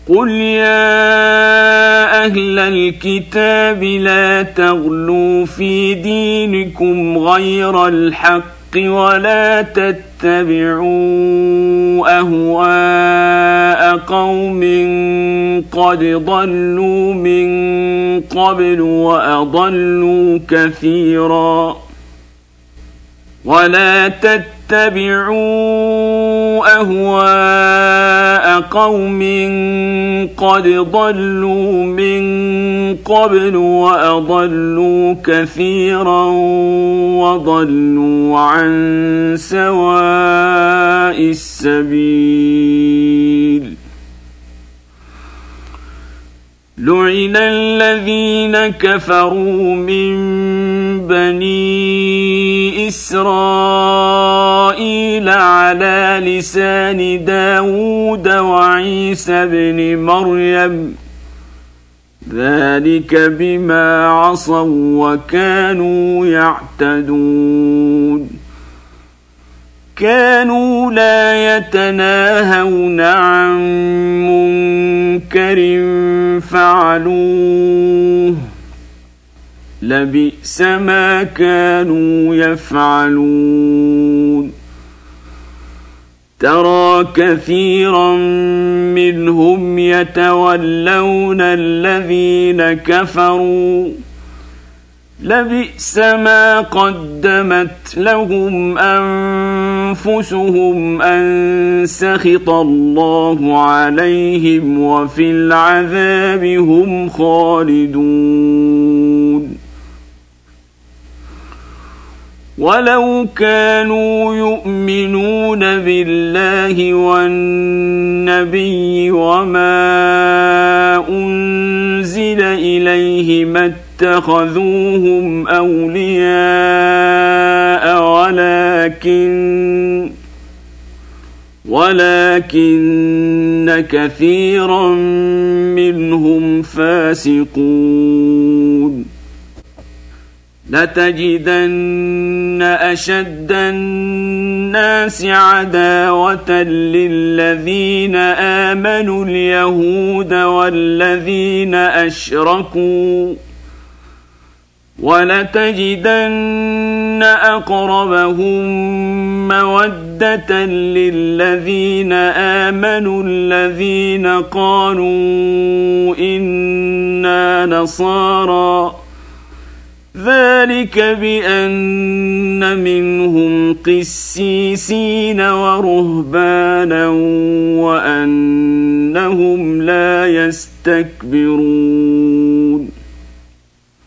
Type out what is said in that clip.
قل يا أهل الكتاب لا تغلوا في دينكم غير الحق ولا تتبعوا أهواء قوم قد ضلوا من قبل وأضلوا كثيرا ولا تتبعوا أهواء قوم قد ضلوا من قبل وأضلوا كثيرا وضلوا عن سواء السبيل لعن الذين كفروا من بني إسرائيل على لسان داود وعيسى بن مريم ذلك بما عصوا وكانوا يعتدون كانوا لا يتناهون عن منكر فعلوه لبئس ما كانوا يفعلون ترى كثيرا منهم يتولون الذين كفروا لبئس ما قدمت لهم أنفسهم أن سخط الله عليهم وفي العذاب هم خالدون ولو كانوا يؤمنون بالله والنبي وما أنزل إليه ما اتخذوهم أولياء ولكن كثيرا منهم فاسقون لتجدن أشد الناس عداوة للذين آمنوا اليهود والذين أشركوا ولتجدن أقربهم مودة للذين آمنوا الذين قالوا إنا نصارى ذلك بأن منهم قسيسين ورهبانا وأنهم لا يستكبرون